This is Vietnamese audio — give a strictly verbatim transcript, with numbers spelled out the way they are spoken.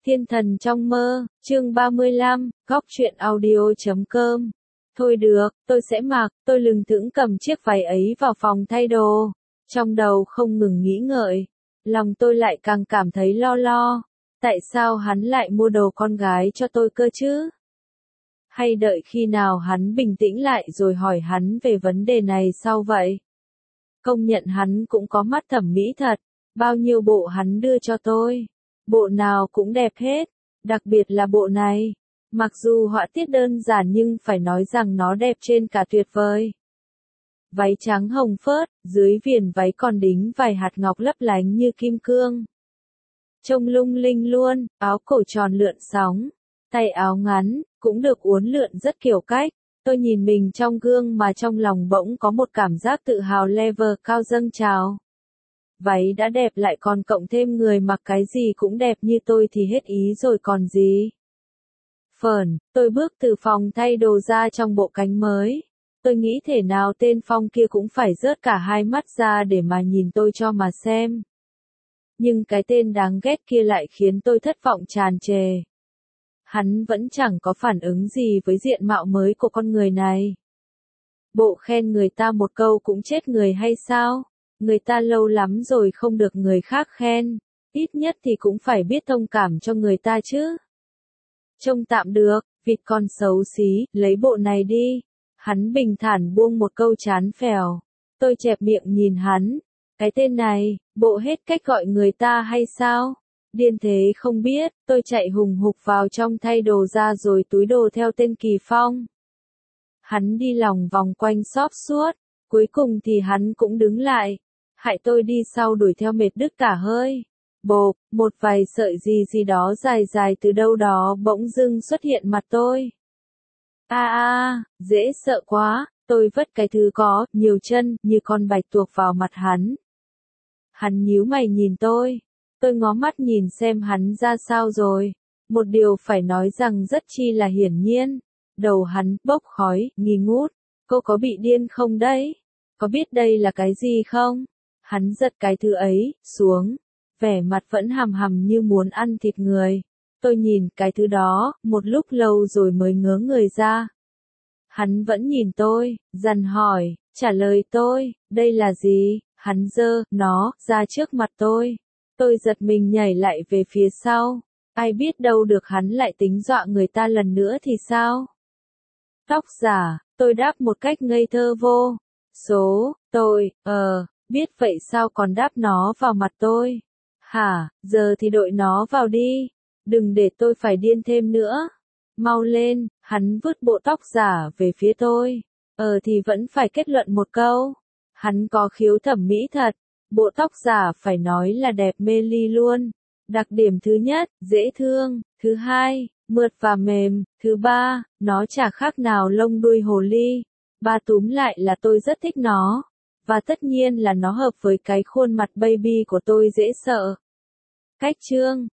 Thiên thần trong mơ, chương ba mươi lăm, góc truyện audio chấm com. Thôi được, tôi sẽ mặc, tôi lừng thững cầm chiếc váy ấy vào phòng thay đồ. Trong đầu không ngừng nghĩ ngợi. Lòng tôi lại càng cảm thấy lo lo. Tại sao hắn lại mua đồ con gái cho tôi cơ chứ? Hay đợi khi nào hắn bình tĩnh lại rồi hỏi hắn về vấn đề này sau vậy? Công nhận hắn cũng có mắt thẩm mỹ thật. Bao nhiêu bộ hắn đưa cho tôi. Bộ nào cũng đẹp hết, đặc biệt là bộ này. Mặc dù họa tiết đơn giản nhưng phải nói rằng nó đẹp trên cả tuyệt vời. Váy trắng hồng phớt, dưới viền váy còn đính vài hạt ngọc lấp lánh như kim cương. Trông lung linh luôn, áo cổ tròn lượn sóng, tay áo ngắn, cũng được uốn lượn rất kiểu cách. Tôi nhìn mình trong gương mà trong lòng bỗng có một cảm giác tự hào level cao dâng trào. Váy đã đẹp lại còn cộng thêm người mặc cái gì cũng đẹp như tôi thì hết ý rồi còn gì. Phởn, tôi bước từ phòng thay đồ ra trong bộ cánh mới. Tôi nghĩ thể nào tên Phong kia cũng phải rớt cả hai mắt ra để mà nhìn tôi cho mà xem. Nhưng cái tên đáng ghét kia lại khiến tôi thất vọng tràn trề. Hắn vẫn chẳng có phản ứng gì với diện mạo mới của con người này. Bộ khen người ta một câu cũng chết người hay sao? Người ta lâu lắm rồi không được người khác khen, ít nhất thì cũng phải biết thông cảm cho người ta chứ. Trông tạm được, vịt con xấu xí, lấy bộ này đi. Hắn bình thản buông một câu chán phèo. Tôi chẹp miệng nhìn hắn. Cái tên này, bộ hết cách gọi người ta hay sao? Điên thế không biết, tôi chạy hùng hục vào trong thay đồ ra rồi túi đồ theo tên Kỳ Phong. Hắn đi lòng vòng quanh shop suốt, cuối cùng thì hắn cũng đứng lại. Hại tôi đi sau đuổi theo mệt đứt cả hơi. Bộp, một vài sợi gì gì đó dài dài từ đâu đó bỗng dưng xuất hiện mặt tôi. A a, dễ sợ quá, tôi vất cái thứ có nhiều chân như con bạch tuộc vào mặt hắn. Hắn nhíu mày nhìn tôi. Tôi ngó mắt nhìn xem hắn ra sao rồi. Một điều phải nói rằng rất chi là hiển nhiên. Đầu hắn bốc khói, nghi ngút. Cô có bị điên không đấy? Có biết đây là cái gì không? Hắn giật cái thứ ấy, xuống. Vẻ mặt vẫn hằm hằm như muốn ăn thịt người. Tôi nhìn cái thứ đó, một lúc lâu rồi mới ngớ người ra. Hắn vẫn nhìn tôi, dằn hỏi, trả lời tôi, đây là gì? Hắn giơ, nó, ra trước mặt tôi. Tôi giật mình nhảy lại về phía sau. Ai biết đâu được hắn lại tính dọa người ta lần nữa thì sao? Tóc giả, tôi đáp một cách ngây thơ vô. Số, tôi, ờ, biết vậy sao còn đáp nó vào mặt tôi? Hả, giờ thì đội nó vào đi. Đừng để tôi phải điên thêm nữa. Mau lên, hắn vứt bộ tóc giả về phía tôi. Ờ thì vẫn phải kết luận một câu. Hắn có khiếu thẩm mỹ thật. Bộ tóc giả phải nói là đẹp mê ly luôn. Đặc điểm thứ nhất, dễ thương. Thứ hai, mượt và mềm. Thứ ba, nó chả khác nào lông đuôi hồ ly. Ba túm lại là tôi rất thích nó. Và tất nhiên là nó hợp với cái khuôn mặt baby của tôi dễ sợ. Cách chương